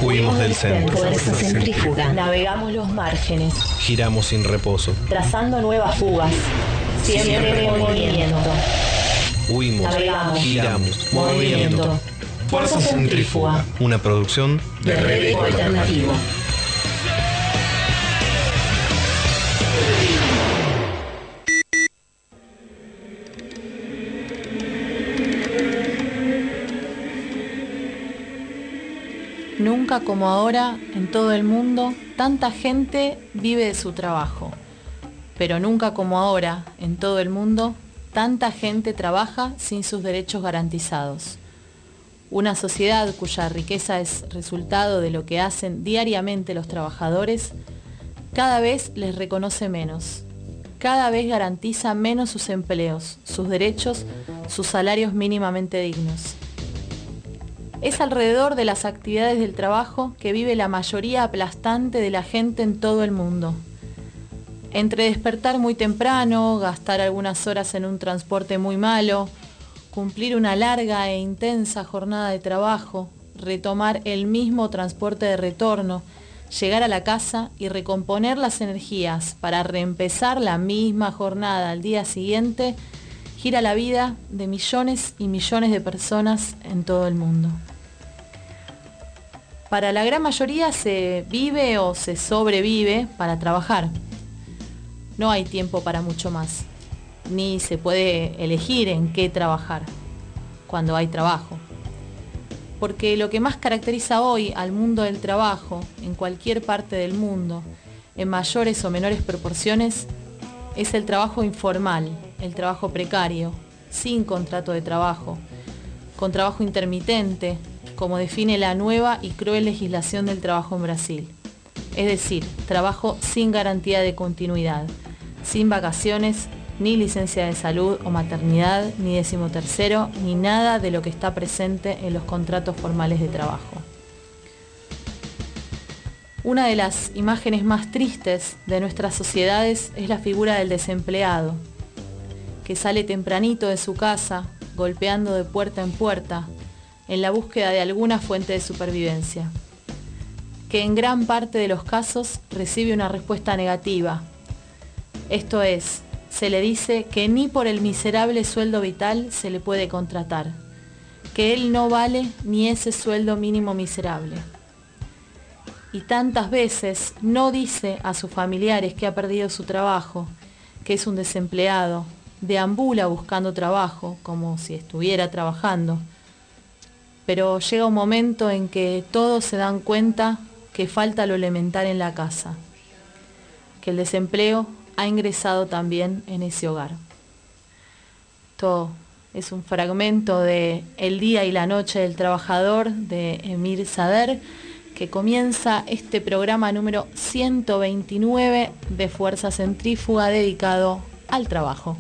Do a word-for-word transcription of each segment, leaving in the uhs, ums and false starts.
Huimos del centro. Fuerza centrífuga. Navegamos los márgenes. Giramos sin reposo. Trazando nuevas fugas. Siempre en movimiento. Huimos, Navegamos. giramos, Movimiento. movimiento. Fuerza centrífuga. Una producción de Red Eco Alternativo. Nunca como ahora, en todo el mundo, tanta gente vive de su trabajo. Pero nunca como ahora, en todo el mundo, tanta gente trabaja sin sus derechos garantizados. Una sociedad cuya riqueza es resultado de lo que hacen diariamente los trabajadores, cada vez les reconoce menos. Cada vez garantiza menos sus empleos, sus derechos, sus salarios mínimamente dignos. Es alrededor de las actividades del trabajo que vive la mayoría aplastante de la gente en todo el mundo. Entre despertar muy temprano, gastar algunas horas en un transporte muy malo, cumplir una larga e intensa jornada de trabajo, retomar el mismo transporte de retorno, llegar a la casa y recomponer las energías para reempezar la misma jornada al día siguiente, gira la vida de millones y millones de personas en todo el mundo. Para la gran mayoría se vive o se sobrevive para trabajar. No hay tiempo para mucho más, ni se puede elegir en qué trabajar cuando hay trabajo. Porque lo que más caracteriza hoy al mundo del trabajo, en cualquier parte del mundo, en mayores o menores proporciones, es el trabajo informal, el trabajo precario, sin contrato de trabajo, con trabajo intermitente, como define la nueva y cruel legislación del trabajo en Brasil. Es decir, trabajo sin garantía de continuidad, sin vacaciones, ni licencia de salud o maternidad, ni decimotercero, ni nada de lo que está presente en los contratos formales de trabajo. Una de las imágenes más tristes de nuestras sociedades es la figura del desempleado, que sale tempranito de su casa, golpeando de puerta en puerta, en la búsqueda de alguna fuente de supervivencia, que en gran parte de los casos recibe una respuesta negativa. Esto es, se le dice que ni por el miserable sueldo vital se le puede contratar, que él no vale ni ese sueldo mínimo miserable. Y tantas veces no dice a sus familiares que ha perdido su trabajo, que es un desempleado, deambula buscando trabajo como si estuviera trabajando. Pero llega un momento en que todos se dan cuenta que falta lo elemental en la casa, que el desempleo ha ingresado también en ese hogar. Esto es un fragmento de El día y la noche del trabajador de Emir Sader, que comienza este programa número ciento veintinueve de Fuerza Centrífuga dedicado al trabajo.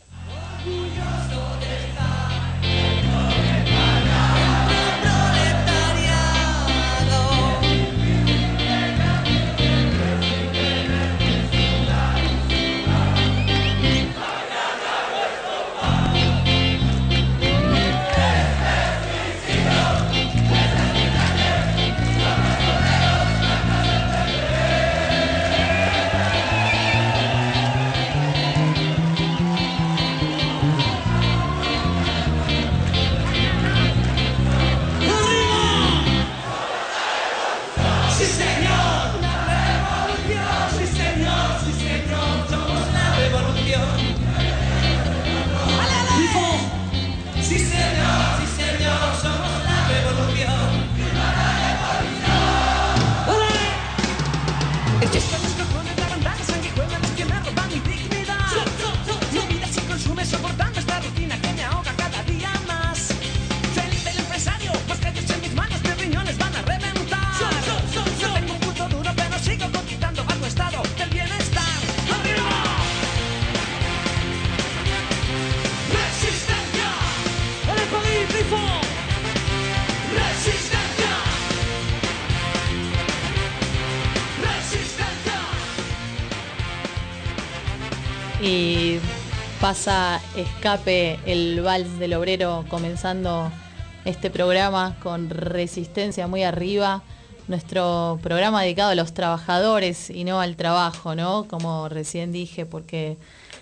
Y pasa Escape, el vals del obrero, comenzando este programa con Resistencia muy arriba. nuestro programa dedicado a los trabajadores y no al trabajo, ¿no? Como recién dije, porque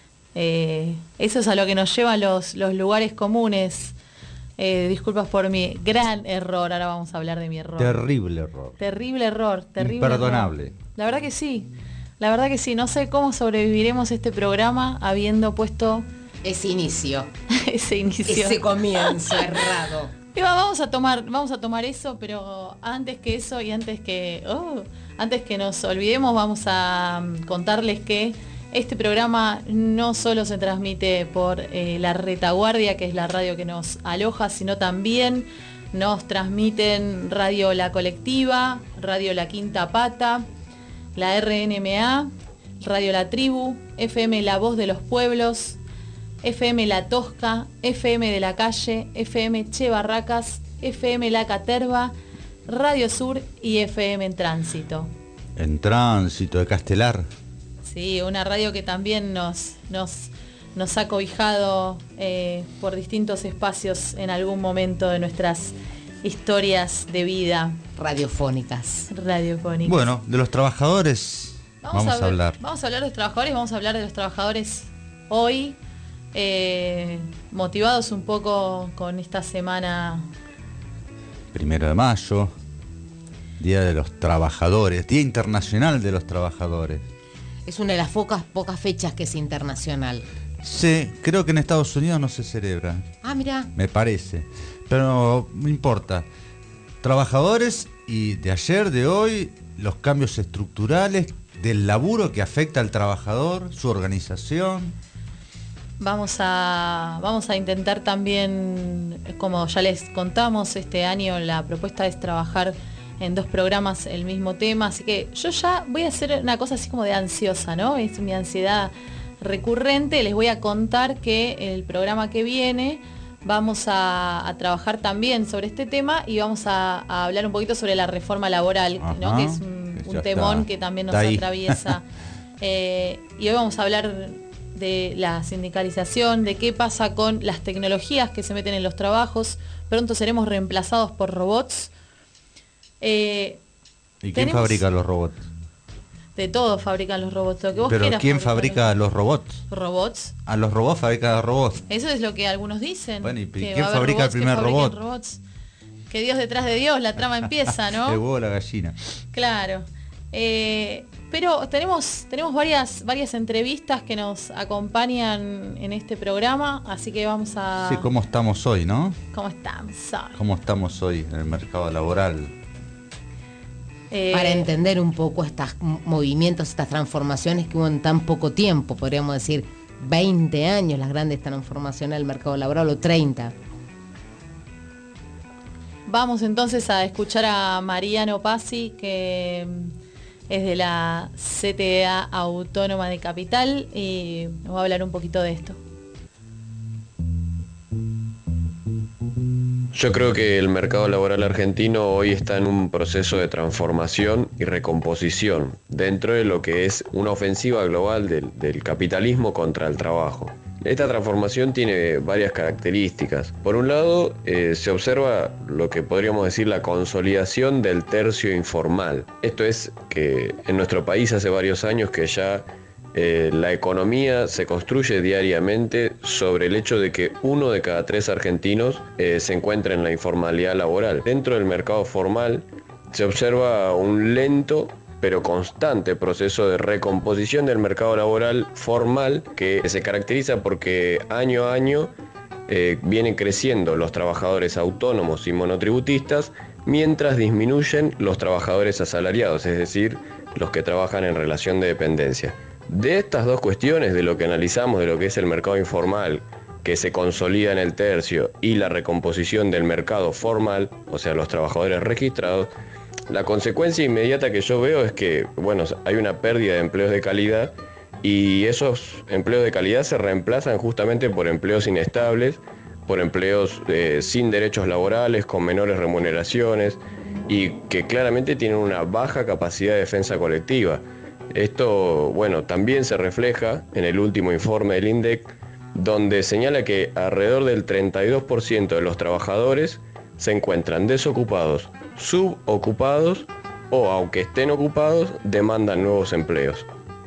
eh, eso es a lo que nos llevan los, los lugares comunes. Eh, disculpas por mi gran error, ahora vamos a hablar de mi error. Terrible error. Terrible error, terrible Imperdonable. error. La verdad que sí, la verdad que sí. No sé cómo sobreviviremos este programa habiendo puesto ese inicio. ese inicio. Ese comienzo errado. Y va, vamos a tomar, vamos a tomar eso, pero antes que eso y antes que, oh, antes que nos olvidemos, vamos a contarles que este programa no solo se transmite por eh, la Retaguardia, que es la radio que nos aloja, sino también nos transmiten Radio La Colectiva, Radio La Quinta Pata, la R N M A, Radio La Tribu, F M La Voz de los Pueblos, F M La Tosca, F M de la Calle, F M Che Barracas, F M La Caterva, Radio Sur y F M en Tránsito. En Tránsito de Castelar. Sí, una radio que también nos, nos, nos ha cobijado eh, por distintos espacios en algún momento de nuestras historias de vida. Radiofónicas. Radiofónicas. Bueno, de los trabajadores vamos, vamos a, a hablar. Vamos a hablar de los trabajadores, vamos a hablar de los trabajadores hoy. Eh, motivados un poco con esta semana. Primero de mayo, Día de los Trabajadores, Día Internacional de los Trabajadores. Es una de las pocas, pocas fechas que es internacional. Sí, creo que en Estados Unidos no se celebra. Ah, mira. Me parece. Pero no importa. Trabajadores y de ayer, de hoy, los cambios estructurales del laburo que afecta al trabajador, su organización. Vamos a, vamos a intentar también, como ya les contamos, este año la propuesta es trabajar en dos programas el mismo tema, así que yo ya voy a hacer una cosa así como de ansiosa, ¿no? Es mi ansiedad recurrente. Les voy a contar que el programa que viene vamos a, a trabajar también sobre este tema y vamos a, a hablar un poquito sobre la reforma laboral, Ajá, ¿no? Que es un, que un temón está, que también nos ahí. atraviesa. eh, y hoy vamos a hablar de la sindicalización, de qué pasa con las tecnologías que se meten en los trabajos. Pronto seremos reemplazados por robots. Eh, ¿Y quién fabrica los robots? De todo fabrican los robots. Lo que vos Pero quieras ¿quién fabricar fabrica los robots? robots. A los robots fabrican los robots. Eso es lo que algunos dicen. Bueno, ¿y que quién va a haber fabrica el robots que primer fabriquen robot? robots. Que Dios detrás de Dios, la trama empieza, ¿no? El huevo o la gallina. Claro. Eh, pero tenemos, tenemos varias, varias entrevistas que nos acompañan en este programa, así que vamos a... Sí, ¿cómo estamos hoy, no? ¿Cómo estamos hoy? ¿Cómo estamos hoy en el mercado laboral? Eh, Para entender un poco estos movimientos, estas transformaciones que hubo en tan poco tiempo, podríamos decir veinte años, las grandes transformaciones del mercado laboral, o treinta. Vamos entonces a escuchar a Mariano Pazzi, que es de la C T A Autónoma de Capital, y nos va a hablar un poquito de esto. Yo creo que el mercado laboral argentino hoy está en un proceso de transformación y recomposición dentro de lo que es una ofensiva global del, del capitalismo contra el trabajo. Esta transformación tiene varias características. Por un lado, eh, se observa lo que podríamos decir la consolidación del tercio informal. Esto es que en nuestro país hace varios años que ya eh, la economía se construye diariamente sobre el hecho de que uno de cada tres argentinos eh, se encuentra en la informalidad laboral. Dentro del mercado formal se observa un lento pero constante proceso de recomposición del mercado laboral formal que se caracteriza porque año a año eh, vienen creciendo los trabajadores autónomos y monotributistas mientras disminuyen los trabajadores asalariados, es decir, los que trabajan en relación de dependencia. De estas dos cuestiones, de lo que analizamos de lo que es el mercado informal, que se consolida en el tercio, y la recomposición del mercado formal, o sea, los trabajadores registrados, la consecuencia inmediata que yo veo es que, bueno, hay una pérdida de empleos de calidad y esos empleos de calidad se reemplazan justamente por empleos inestables, por empleos eh, sin derechos laborales, con menores remuneraciones y que claramente tienen una baja capacidad de defensa colectiva. Esto, bueno, también se refleja en el último informe del INDEC, donde señala que alrededor del treinta y dos por ciento de los trabajadores se encuentran desocupados, subocupados o, aunque estén ocupados, demandan nuevos empleos.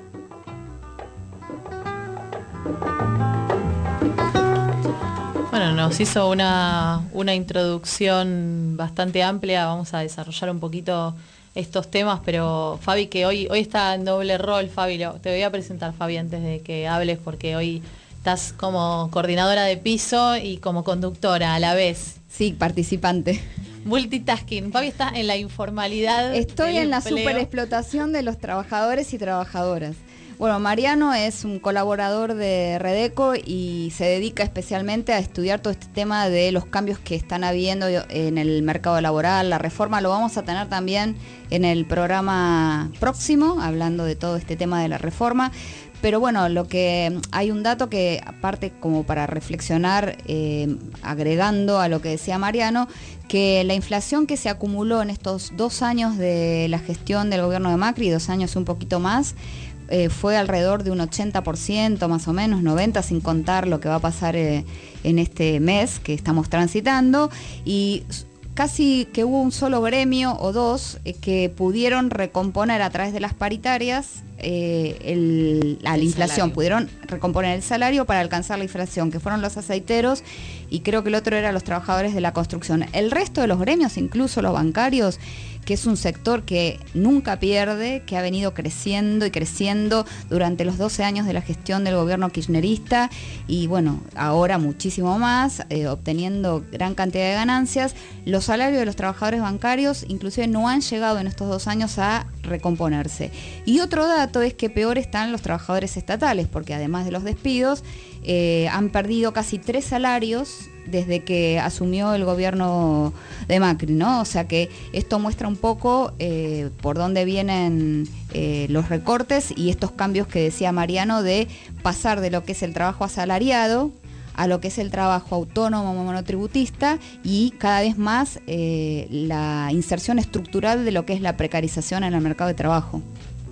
Bueno, nos hizo una, una introducción bastante amplia, vamos a desarrollar un poquito estos temas, pero Fabi, que hoy, hoy está en doble rol, Fabi, lo, te voy a presentar, Fabi, antes de que hables, porque hoy estás como coordinadora de piso y como conductora a la vez. Sí, participante. Multitasking. Fabi está en la informalidad. Estoy en la superexplotación de los trabajadores y trabajadoras. Bueno, Mariano es un colaborador de Redeco y se dedica especialmente a estudiar todo este tema de los cambios que están habiendo en el mercado laboral, la reforma. Lo vamos a tener también en el programa próximo, hablando de todo este tema de la reforma. Pero bueno, lo que hay un dato que, aparte, como para reflexionar, eh, agregando a lo que decía Mariano, que la inflación que se acumuló en estos dos años de la gestión del gobierno de Macri, dos años un poquito más, eh, fue alrededor de un ochenta por ciento más o menos, noventa por ciento, sin contar lo que va a pasar eh, en este mes que estamos transitando, y casi que hubo un solo gremio o dos eh, que pudieron recomponer a través de las paritarias eh, el, la, la inflación, salario. Pudieron recomponer el salario para alcanzar la inflación, que fueron los aceiteros, y creo que el otro era los trabajadores de la construcción. El resto de los gremios, incluso los bancarios, que es un sector que nunca pierde, que ha venido creciendo y creciendo durante los doce años de la gestión del gobierno kirchnerista, y bueno, ahora muchísimo más, eh, obteniendo gran cantidad de ganancias. Los salarios de los trabajadores bancarios inclusive no han llegado en estos dos años a recomponerse. Y otro dato es que peor están los trabajadores estatales, porque además de los despidos, eh, han perdido casi tres salarios desde que asumió el gobierno de Macri, ¿no? O sea que esto muestra un poco eh, por dónde vienen eh, los recortes y estos cambios que decía Mariano, de pasar de lo que es el trabajo asalariado a lo que es el trabajo autónomo monotributista, y cada vez más eh, la inserción estructural de lo que es la precarización en el mercado de trabajo.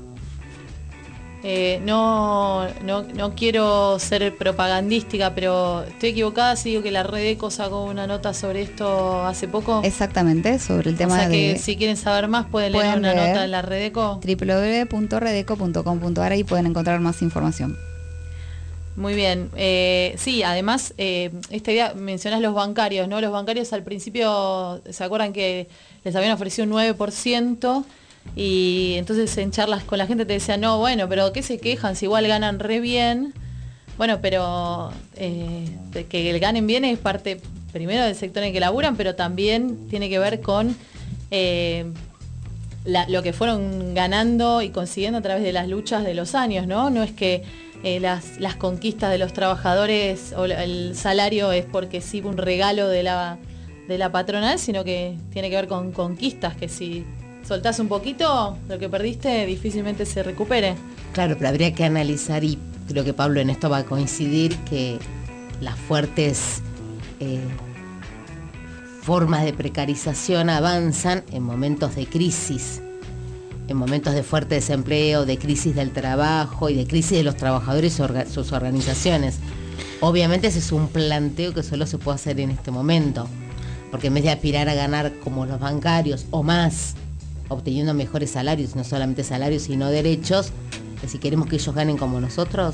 Eh, no, no, no quiero ser propagandística, pero estoy equivocada si digo que la Redeco sacó una nota sobre esto hace poco. Exactamente, sobre el tema. O sea que de, si quieren saber más pueden, pueden leer una leer nota en la Redeco. doble u doble u doble u punto redeco punto com punto a r, y pueden encontrar más información. Muy bien, eh, sí, además, eh, esta idea, mencionás los bancarios, ¿no? Los bancarios al principio, ¿se acuerdan que les habían ofrecido un nueve por ciento? Y entonces en charlas con la gente te decían, no, bueno, pero ¿qué se quejan? Si igual ganan re bien. Bueno, pero eh, que ganen bien es parte primero del sector en el que laburan, pero también tiene que ver con eh, la, lo que fueron ganando y consiguiendo a través de las luchas de los años, ¿no? No es que eh, las, las conquistas de los trabajadores o el salario es porque sí un regalo de la, de la patronal, sino que tiene que ver con conquistas que si soltás un poquito, lo que perdiste difícilmente se recupere. Claro, pero habría que analizar, y creo que Pablo en esto va a coincidir, que las fuertes eh, formas de precarización avanzan en momentos de crisis, en momentos de fuerte desempleo, de crisis del trabajo y de crisis de los trabajadores y orga- sus organizaciones. Obviamente ese es un planteo que solo se puede hacer en este momento, porque en vez de aspirar a ganar como los bancarios o más, obteniendo mejores salarios, no solamente salarios sino derechos, que si queremos que ellos ganen como nosotros.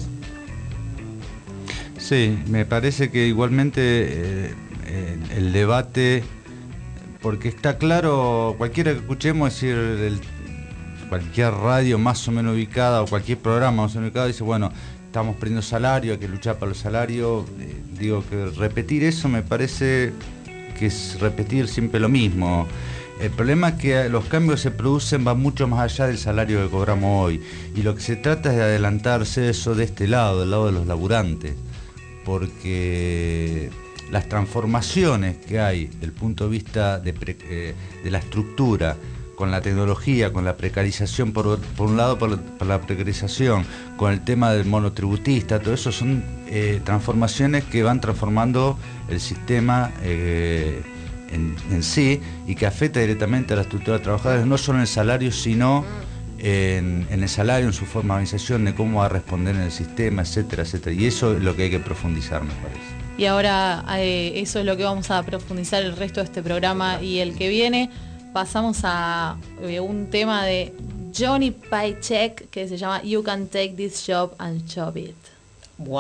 Sí, me parece que igualmente eh, eh, el debate, porque está claro, cualquiera que escuchemos, es decir, el, cualquier radio más o menos ubicada o cualquier programa más o menos ubicado dice, bueno, estamos perdiendo salario, hay que luchar para los salarios. Eh, digo que repetir eso me parece que es repetir siempre lo mismo. El problema es que los cambios que se producen van mucho más allá del salario que cobramos hoy, y lo que se trata es de adelantarse eso de este lado, del lado de los laburantes, porque las transformaciones que hay del punto de vista de, pre, eh, de la estructura, con la tecnología, con la precarización, por, por un lado por, por la precarización, con el tema del monotributista, todo eso son eh, transformaciones que van transformando el sistema eh, En, en sí, y que afecta directamente a la estructura de trabajadores, no solo en el salario, sino en, en el salario, en su forma de organización, de cómo va a responder en el sistema, etcétera, etcétera. Y eso es lo que hay que profundizar, me parece. Y ahora eh, eso es lo que vamos a profundizar el resto de este programa y el que viene. pasamos a eh, un tema de Johnny Paycheck que se llama You Can Take This Job and Shove It. Wow.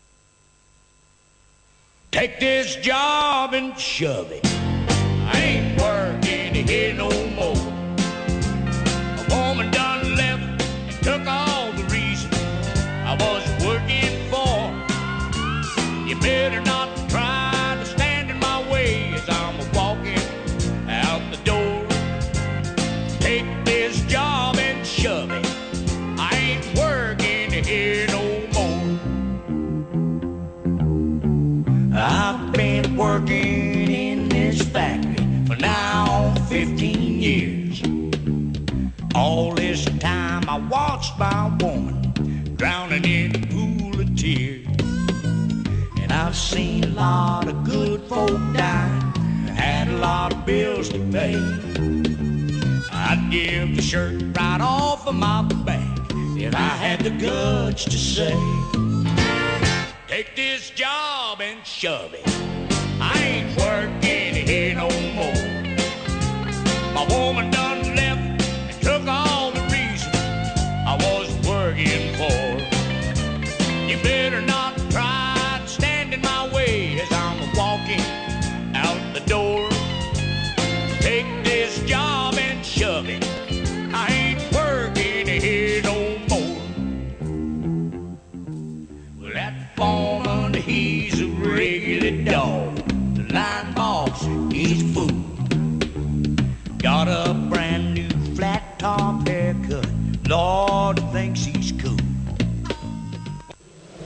Take this job and shove it. I ain't working here no more. A woman done left and took all the reason I was working for. You better not try to stand in my way as I'm walking out the door. Take this job and shove it. I ain't working here no more. I've been working in this factory for now fifteen years. All this time I watched my woman drowning in a pool of tears. And I've seen a lot of good folk die, had a lot of bills to pay. I'd give the shirt right off of my back if I had the guts to say, take this job and shove it. I ain't working here no more. My woman done left and took all the reason I was working for. You better not try to stand in my way as I'm walking out the door. Take this job and shove it. I ain't working here no more. Well, that foreman, he's a regular dog.